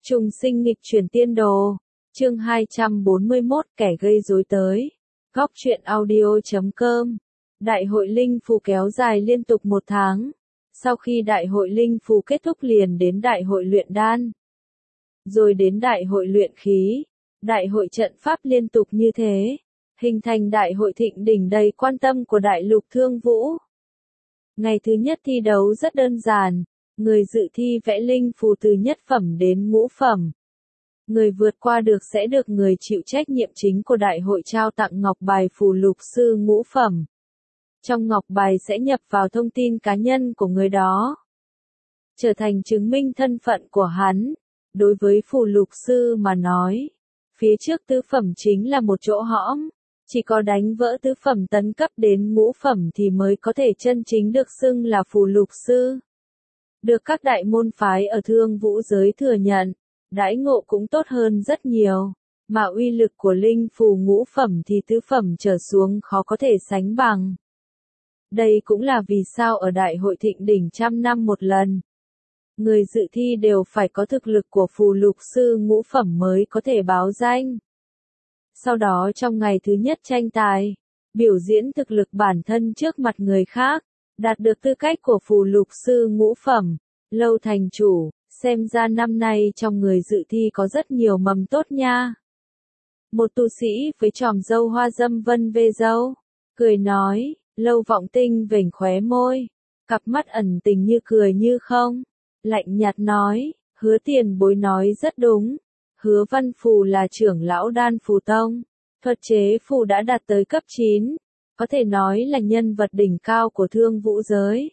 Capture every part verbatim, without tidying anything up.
Trùng sinh nghịch chuyển tiên đồ. Chương hai trăm bốn mươi mốt kẻ gây rối tới. Góc truyện audio chấm com. Đại hội Linh Phù kéo dài liên tục một tháng. Sau khi Đại hội Linh Phù kết thúc liền đến Đại hội luyện đan. Rồi đến Đại hội luyện khí. Đại hội trận pháp liên tục như thế. Hình thành Đại hội thịnh đỉnh đầy quan tâm của Đại lục Thương Vũ. Ngày thứ nhất thi đấu rất đơn giản. Người dự thi vẽ linh phù từ nhất phẩm đến ngũ phẩm. Người vượt qua được sẽ được người chịu trách nhiệm chính của đại hội trao tặng ngọc bài phù lục sư ngũ phẩm. Trong ngọc bài sẽ nhập vào thông tin cá nhân của người đó, trở thành chứng minh thân phận của hắn. Đối với phù lục sư mà nói, phía trước tứ phẩm chính là một chỗ hõm. Chỉ có đánh vỡ tứ phẩm tấn cấp đến ngũ phẩm thì mới có thể chân chính được xưng là phù lục sư. Được các đại môn phái ở Thương Vũ giới thừa nhận, đãi ngộ cũng tốt hơn rất nhiều, mà uy lực của linh phù ngũ phẩm thì tứ phẩm trở xuống khó có thể sánh bằng. Đây cũng là vì sao ở Đại hội thịnh đỉnh trăm năm một lần, người dự thi đều phải có thực lực của phù lục sư ngũ phẩm mới có thể báo danh. Sau đó trong ngày thứ nhất tranh tài, biểu diễn thực lực bản thân trước mặt người khác, đạt được tư cách của phù lục sư ngũ phẩm. Lâu thành chủ, xem ra năm nay trong người dự thi có rất nhiều mầm tốt nha. Một tu sĩ với tròm râu hoa dâm vân vê râu, cười nói. Lâu Vọng Tinh vểnh khóe môi, cặp mắt ẩn tình như cười như không, lạnh nhạt nói, Hứa Tiền Bối nói rất đúng. Hứa Văn Phù là trưởng lão Đan Phù Tông, thuật chế phù đã đạt tới cấp chín, có thể nói là nhân vật đỉnh cao của Thương Vũ giới.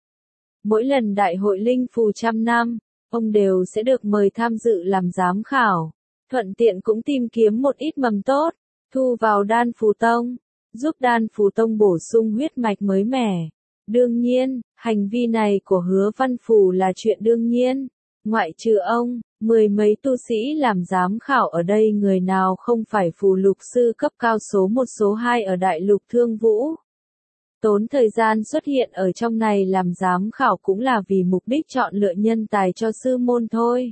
Mỗi lần Đại hội Linh Phù trăm năm, ông đều sẽ được mời tham dự làm giám khảo, thuận tiện cũng tìm kiếm một ít mầm tốt, thu vào Đan Phù Tông, giúp Đan Phù Tông bổ sung huyết mạch mới mẻ. Đương nhiên, hành vi này của Hứa Văn Phù là chuyện đương nhiên. Ngoại trừ ông, mười mấy tu sĩ làm giám khảo ở đây người nào không phải phù lục sư cấp cao số một số hai ở Đại lục Thương Vũ. Tốn thời gian xuất hiện ở trong này làm giám khảo cũng là vì mục đích chọn lựa nhân tài cho sư môn thôi.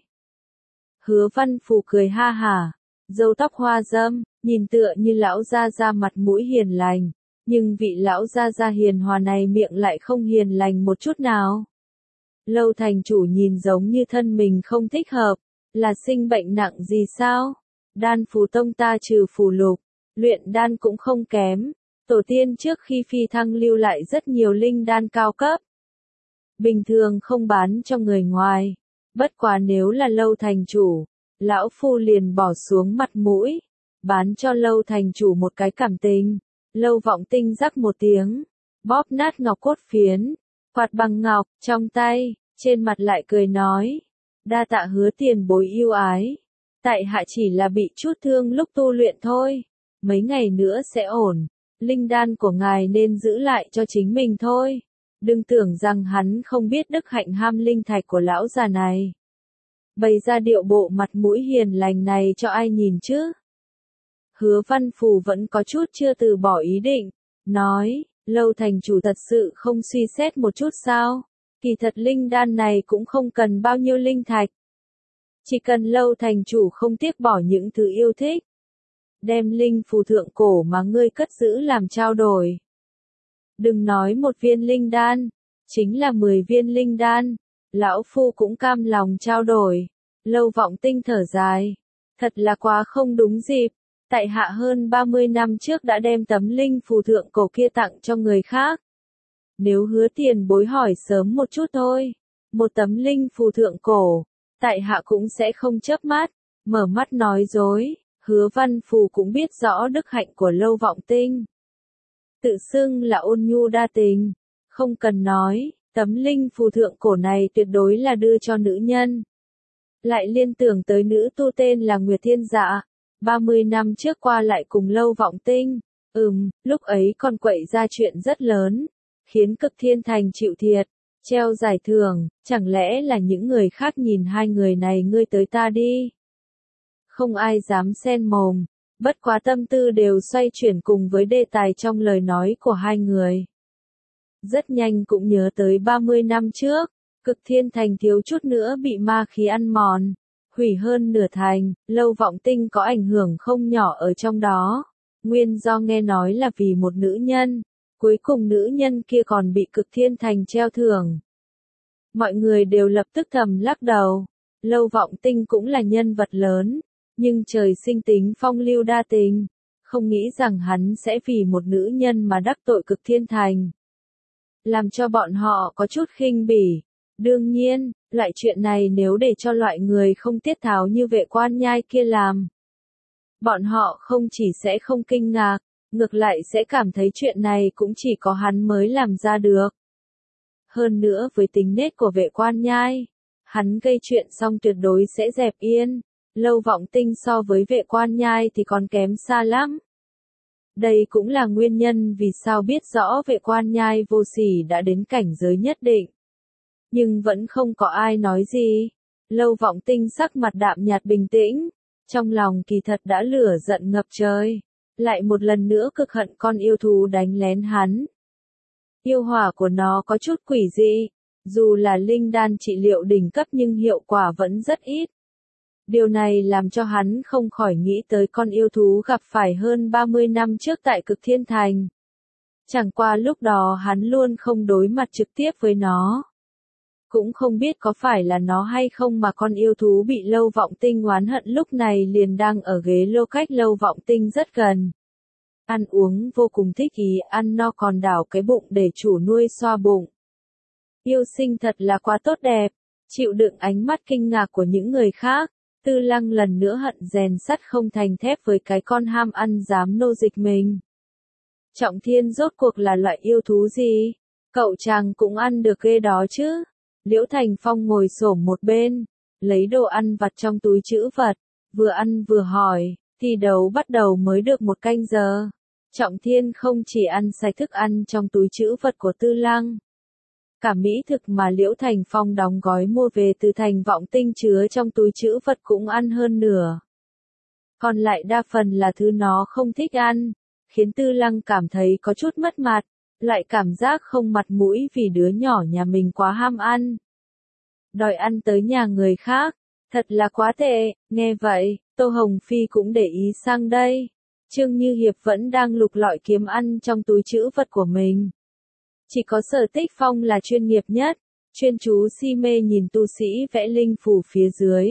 Hứa Văn Phù cười ha hả, râu tóc hoa dâm, nhìn tựa như lão gia gia mặt mũi hiền lành, nhưng vị lão gia gia hiền hòa này miệng lại không hiền lành một chút nào. Lâu thành chủ nhìn giống như thân mình không thích hợp, là sinh bệnh nặng gì sao? Đan Phù Tông ta trừ phù lục, luyện đan cũng không kém. Tổ tiên trước khi phi thăng lưu lại rất nhiều linh đan cao cấp. Bình thường không bán cho người ngoài. Bất quá nếu là Lâu thành chủ, lão phu liền bỏ xuống mặt mũi, bán cho Lâu thành chủ một cái cảm tình. Lâu Vọng Tinh rắc một tiếng, bóp nát ngọc cốt phiến, quạt bằng ngọc trong tay, trên mặt lại cười nói, đa tạ Hứa Tiền Bối yêu ái, tại hạ chỉ là bị chút thương lúc tu luyện thôi, mấy ngày nữa sẽ ổn. Linh đan của ngài nên giữ lại cho chính mình thôi. Đừng tưởng rằng hắn không biết đức hạnh ham linh thạch của lão già này. Bày ra điệu bộ mặt mũi hiền lành này cho ai nhìn chứ? Hứa Văn Phù vẫn có chút chưa từ bỏ ý định, nói, Lâu thành chủ thật sự không suy xét một chút sao? Kỳ thật linh đan này cũng không cần bao nhiêu linh thạch. Chỉ cần Lâu thành chủ không tiếc bỏ những thứ yêu thích. Đem linh phù thượng cổ mà ngươi cất giữ làm trao đổi. Đừng nói một viên linh đan, chính là mười viên linh đan, lão phu cũng cam lòng trao đổi. Lâu Vọng Tinh thở dài, thật là quá không đúng dịp, tại hạ hơn ba mươi năm trước đã đem tấm linh phù thượng cổ kia tặng cho người khác. Nếu Hứa Tiền Bối hỏi sớm một chút thôi, một tấm linh phù thượng cổ, tại hạ cũng sẽ không chớp mắt, mở mắt nói dối. Hứa Văn Phù cũng biết rõ đức hạnh của Lâu Vọng Tinh. Tự xưng là ôn nhu đa tình, không cần nói, tấm linh phù thượng cổ này tuyệt đối là đưa cho nữ nhân. Lại liên tưởng tới nữ tu tên là Nguyệt Thiên Dạ, ba mươi năm trước qua lại cùng Lâu Vọng Tinh, ừm, lúc ấy còn quậy ra chuyện rất lớn, khiến Cực Thiên Thành chịu thiệt, treo giải thưởng, chẳng lẽ là những người khác nhìn hai người này ngươi tới ta đi. Không ai dám xen mồm, bất quá tâm tư đều xoay chuyển cùng với đề tài trong lời nói của hai người. Rất nhanh cũng nhớ tới ba mươi năm trước, Cực Thiên Thành thiếu chút nữa bị ma khí ăn mòn, hủy hơn nửa thành, Lâu Vọng Tinh có ảnh hưởng không nhỏ ở trong đó. Nguyên do nghe nói là vì một nữ nhân, cuối cùng nữ nhân kia còn bị Cực Thiên Thành treo thưởng. Mọi người đều lập tức thầm lắc đầu. Lâu Vọng Tinh cũng là nhân vật lớn, nhưng trời sinh tính phong lưu đa tình, không nghĩ rằng hắn sẽ vì một nữ nhân mà đắc tội Cực Thiên Thành. Làm cho bọn họ có chút khinh bỉ. Đương nhiên, loại chuyện này nếu để cho loại người không tiết tháo như Vệ Quan Nhai kia làm, bọn họ không chỉ sẽ không kinh ngạc, ngược lại sẽ cảm thấy chuyện này cũng chỉ có hắn mới làm ra được. Hơn nữa với tính nết của Vệ Quan Nhai, hắn gây chuyện xong tuyệt đối sẽ dẹp yên. Lâu Vọng Tinh so với Vệ Quan Nhai thì còn kém xa lắm. Đây cũng là nguyên nhân vì sao biết rõ Vệ Quan Nhai vô sỉ đã đến cảnh giới nhất định. Nhưng vẫn không có ai nói gì. Lâu Vọng Tinh sắc mặt đạm nhạt bình tĩnh, trong lòng kỳ thật đã lửa giận ngập trời, lại một lần nữa cực hận con yêu thú đánh lén hắn. Yêu hỏa của nó có chút quỷ dị, dù là linh đan trị liệu đỉnh cấp nhưng hiệu quả vẫn rất ít. Điều này làm cho hắn không khỏi nghĩ tới con yêu thú gặp phải hơn ba mươi năm trước tại Cực Thiên Thành. Chẳng qua lúc đó hắn luôn không đối mặt trực tiếp với nó. Cũng không biết có phải là nó hay không mà con yêu thú bị Lâu Vọng Tinh oán hận lúc này liền đang ở ghế lô cách Lâu Vọng Tinh rất gần. Ăn uống vô cùng thích ý, ăn no còn đảo cái bụng để chủ nuôi xoa bụng. Yêu sinh thật là quá tốt đẹp, chịu đựng ánh mắt kinh ngạc của những người khác. Tư Lăng lần nữa hận rèn sắt không thành thép với cái con ham ăn dám nô dịch mình. Trọng Thiên rốt cuộc là loại yêu thú gì? Cậu chàng cũng ăn được ghê đó chứ? Liễu Thành Phong ngồi xổm một bên, lấy đồ ăn vặt trong túi trữ vật, vừa ăn vừa hỏi, thi đấu bắt đầu mới được một canh giờ. Trọng Thiên không chỉ ăn sạch thức ăn trong túi trữ vật của Tư Lăng. Cả mỹ thực mà Liễu Thành Phong đóng gói mua về từ Thành Vọng Tinh chứa trong túi trữ vật cũng ăn hơn nửa. Còn lại đa phần là thứ nó không thích ăn, khiến Tư Lăng cảm thấy có chút mất mặt, lại cảm giác không mặt mũi vì đứa nhỏ nhà mình quá ham ăn. Đòi ăn tới nhà người khác, thật là quá tệ. Nghe vậy, Tô Hồng Phi cũng để ý sang đây. Trương Như Hiệp vẫn đang lục lọi kiếm ăn trong túi trữ vật của mình. Chỉ có Sở Tích Phong là chuyên nghiệp nhất, chuyên chú si mê nhìn tu sĩ vẽ linh phù phía dưới.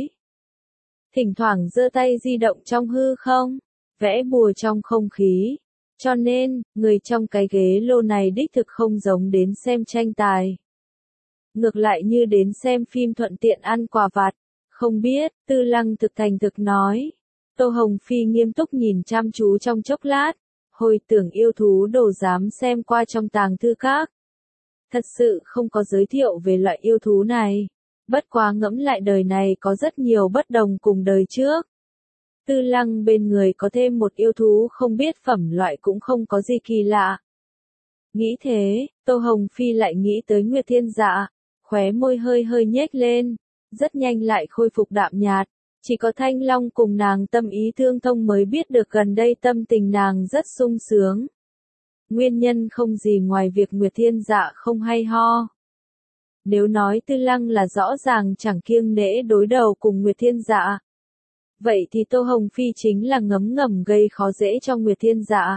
Thỉnh thoảng giơ tay di động trong hư không, vẽ bùa trong không khí. Cho nên, người trong cái ghế lô này đích thực không giống đến xem tranh tài. Ngược lại như đến xem phim thuận tiện ăn quà vặt. Không biết, Tư Lăng thực thành thực nói. Tô Hồng Phi nghiêm túc nhìn chăm chú trong chốc lát. Hồi tưởng yêu thú đồ dám xem qua trong tàng thư các. Thật sự không có giới thiệu về loại yêu thú này. Bất quá ngẫm lại đời này có rất nhiều bất đồng cùng đời trước. Tư Lăng bên người có thêm một yêu thú không biết phẩm loại cũng không có gì kỳ lạ. Nghĩ thế, Tô Hồng Phi lại nghĩ tới Nguyệt Thiên Dạ, khóe môi hơi hơi nhếch lên, rất nhanh lại khôi phục đạm nhạt. Chỉ có Thanh Long cùng nàng tâm ý thương thông mới biết được gần đây tâm tình nàng rất sung sướng. Nguyên nhân không gì ngoài việc Nguyệt Thiên Dạ không hay ho. Nếu nói Tư Lăng là rõ ràng chẳng kiêng nể đối đầu cùng Nguyệt Thiên Dạ. Vậy thì Tô Hồng Phi chính là ngấm ngầm gây khó dễ cho Nguyệt Thiên Dạ.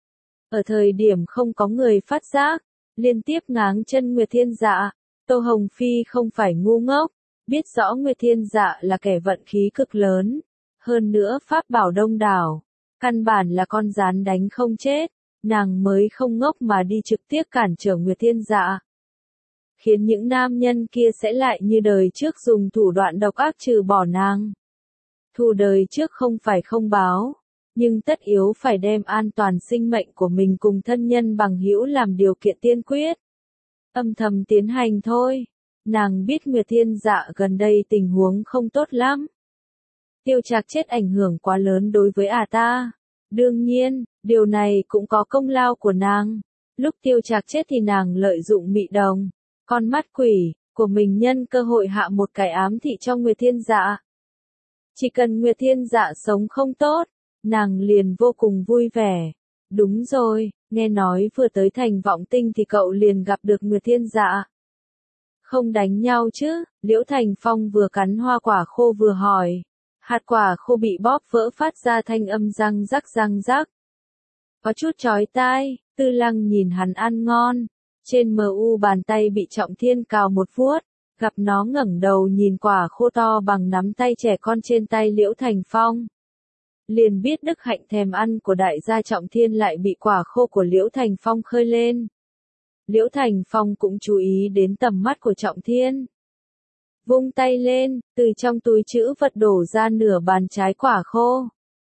Ở thời điểm không có người phát giác, liên tiếp ngáng chân Nguyệt Thiên Dạ, Tô Hồng Phi không phải ngu ngốc, biết rõ Nguyệt Thiên Dạ là kẻ vận khí cực lớn, hơn nữa pháp bảo đông đảo, căn bản là con rán đánh không chết, nàng mới không ngốc mà đi trực tiếp cản trở Nguyệt Thiên Dạ. Khiến những nam nhân kia sẽ lại như đời trước dùng thủ đoạn độc ác trừ bỏ nàng. Thù đời trước không phải không báo, nhưng tất yếu phải đem an toàn sinh mệnh của mình cùng thân nhân bằng hữu làm điều kiện tiên quyết. Âm thầm tiến hành thôi, nàng biết Nguyệt Thiên Dạ gần đây tình huống không tốt lắm. Tiêu Trạc chết ảnh hưởng quá lớn đối với ả ta. Đương nhiên, điều này cũng có công lao của nàng. Lúc Tiêu Trạc chết thì nàng lợi dụng mị đồng, con mắt quỷ, của mình nhân cơ hội hạ một cái ám thị cho Nguyệt Thiên Dạ. Chỉ cần Nguyệt Thiên Dạ sống không tốt, nàng liền vô cùng vui vẻ. Đúng rồi, nghe nói vừa tới Thành Vọng Tinh thì cậu liền gặp được Nguyệt Thiên Dạ. Không đánh nhau chứ, Liễu Thành Phong vừa cắn hoa quả khô vừa hỏi. Hạt quả khô bị bóp vỡ phát ra thanh âm răng rắc răng rắc. Có chút chói tai, Tư Lăng nhìn hắn ăn ngon. Trên mờ u bàn tay bị Trọng Thiên cào một vuốt, gặp nó ngẩng đầu nhìn quả khô to bằng nắm tay trẻ con trên tay Liễu Thành Phong. Liền biết đức hạnh thèm ăn của đại gia Trọng Thiên lại bị quả khô của Liễu Thành Phong khơi lên. Liễu Thành Phong cũng chú ý đến tầm mắt của Trọng Thiên. Vung tay lên, từ trong túi trữ vật đổ ra nửa bàn trái quả khô.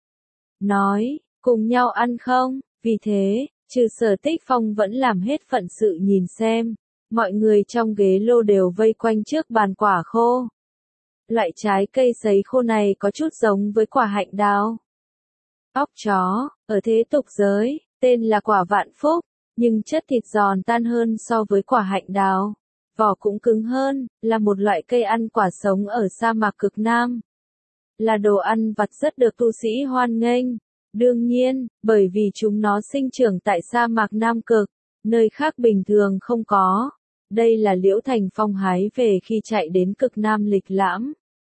Nói, cùng nhau ăn không? Vì thế, trừ Sở Tích Phong vẫn làm hết phận sự nhìn xem. Mọi người trong ghế lô đều vây quanh trước bàn quả khô. Loại trái cây sấy khô này có chút giống với quả hạnh đào. Óc chó, ở thế tục giới, tên là quả vạn phúc, nhưng chất thịt giòn tan hơn so với quả hạnh đào. Vỏ cũng cứng hơn, là một loại cây ăn quả sống ở sa mạc cực Nam. Là đồ ăn vặt rất được tu sĩ hoan nghênh. Đương nhiên, bởi vì chúng nó sinh trưởng tại sa mạc Nam Cực, nơi khác bình thường không có. Đây là Liễu Thành Phong hái về khi chạy đến cực Nam lịch lãm.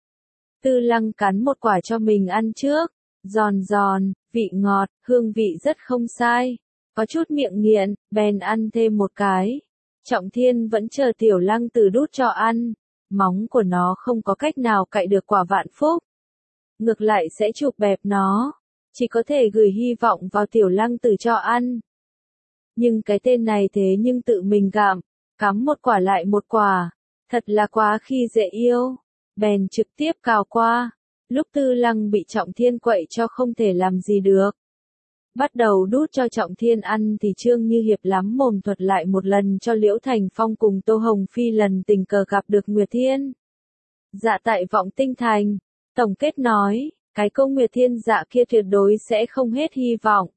Tư Lăng cắn một quả cho mình ăn trước, giòn giòn, vị ngọt, hương vị rất không sai. Có chút miệng nghiện, bèn ăn thêm một cái. Trọng Thiên vẫn chờ Tiểu Lăng Tử đút cho ăn, móng của nó không có cách nào cạy được quả vạn phúc. Ngược lại sẽ chụp bẹp nó, chỉ có thể gửi hy vọng vào Tiểu Lăng Tử cho ăn. Nhưng cái tên này thế nhưng tự mình gặm, cắm một quả lại một quả, thật là quá khi dễ yêu, bèn trực tiếp cào qua. Lúc Tư Lăng bị Trọng Thiên quậy cho không thể làm gì được. Bắt đầu đút cho Trọng Thiên ăn thì Trương Như Hiệp lắm mồm thuật lại một lần cho Liễu Thành Phong cùng Tô Hồng Phi lần tình cờ gặp được Nguyệt Thiên. Dạ tại Vọng Tinh Thành, tổng kết nói, cái câu Nguyệt Thiên dạ kia tuyệt đối sẽ không hết hy vọng.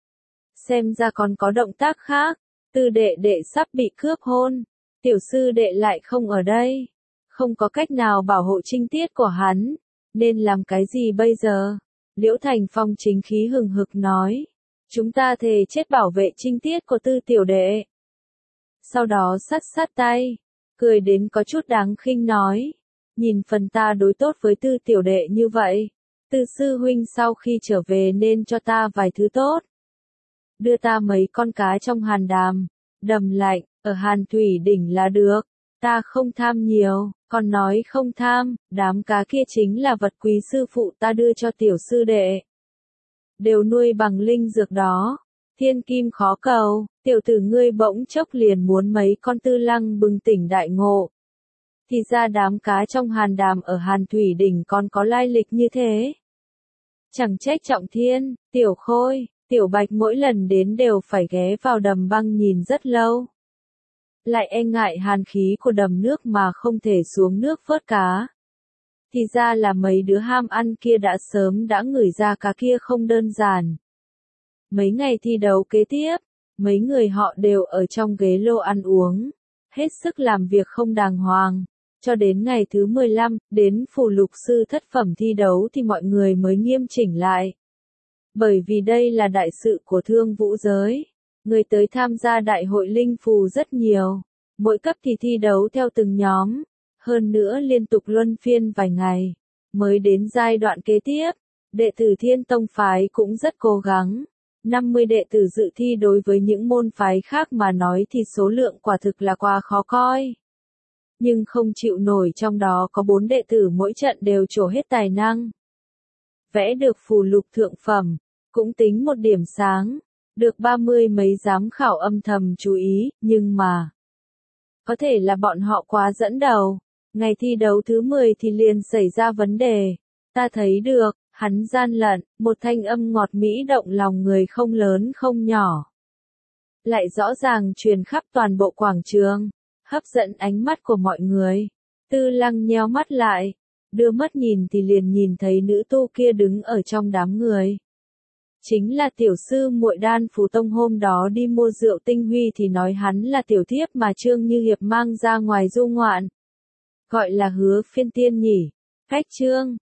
Xem ra còn có động tác khác, Tư đệ đệ sắp bị cướp hôn, tiểu sư đệ lại không ở đây, không có cách nào bảo hộ trinh tiết của hắn, nên làm cái gì bây giờ? Liễu Thành Phong chính khí hừng hực nói. Chúng ta thề chết bảo vệ trinh tiết của Tư tiểu đệ. Sau đó sắt sát tay, cười đến có chút đáng khinh nói. Nhìn phần ta đối tốt với Tư tiểu đệ như vậy. Tư sư huynh sau khi trở về nên cho ta vài thứ tốt. Đưa ta mấy con cá trong hàn đàm, đầm lạnh, ở Hàn Thủy Đỉnh là được. Ta không tham nhiều, còn nói không tham, đám cá kia chính là vật quý sư phụ ta đưa cho tiểu sư đệ. Đều nuôi bằng linh dược đó, thiên kim khó cầu, tiểu tử ngươi bỗng chốc liền muốn mấy con. Tư Lăng bừng tỉnh đại ngộ. Thì ra đám cá trong hàn đàm ở Hàn Thủy Đỉnh còn có lai lịch như thế. Chẳng trách Trọng Thiên, Tiểu Khôi, Tiểu Bạch mỗi lần đến đều phải ghé vào đầm băng nhìn rất lâu. Lại e ngại hàn khí của đầm nước mà không thể xuống nước vớt cá. Thì ra là mấy đứa ham ăn kia đã sớm đã ngửi ra cá kia không đơn giản. Mấy ngày thi đấu kế tiếp, mấy người họ đều ở trong ghế lô ăn uống, hết sức làm việc không đàng hoàng. Cho đến ngày thứ mười lăm, đến phù lục sư thất phẩm thi đấu thì mọi người mới nghiêm chỉnh lại. Bởi vì đây là đại sự của thương vũ giới. Người tới tham gia đại hội linh phù rất nhiều. Mỗi cấp thì thi đấu theo từng nhóm. Hơn nữa liên tục luân phiên vài ngày. Mới đến giai đoạn kế tiếp. Đệ tử Thiên Tông phái cũng rất cố gắng. năm mươi đệ tử dự thi đối với những môn phái khác mà nói thì số lượng quả thực là quá khó coi. Nhưng không chịu nổi, trong đó có bốn đệ tử mỗi trận đều trổ hết tài năng. Vẽ được phù lục thượng phẩm, cũng tính một điểm sáng. Được ba mươi mấy giám khảo âm thầm chú ý, nhưng mà có thể là bọn họ quá dẫn đầu. Ngày thi đấu thứ mười thì liền xảy ra vấn đề. Ta thấy được, hắn gian lận, một thanh âm ngọt mỹ động lòng người không lớn không nhỏ. Lại rõ ràng truyền khắp toàn bộ quảng trường, hấp dẫn ánh mắt của mọi người. Tư Lăng nheo mắt lại, đưa mắt nhìn thì liền nhìn thấy nữ tu kia đứng ở trong đám người. Chính là tiểu sư muội Đan Phù Tông hôm đó đi mua rượu tinh huy thì nói hắn là tiểu thiếp mà Trương Như Hiệp mang ra ngoài du ngoạn. Gọi là Hứa Phiên Tiên nhỉ? Cách Trương,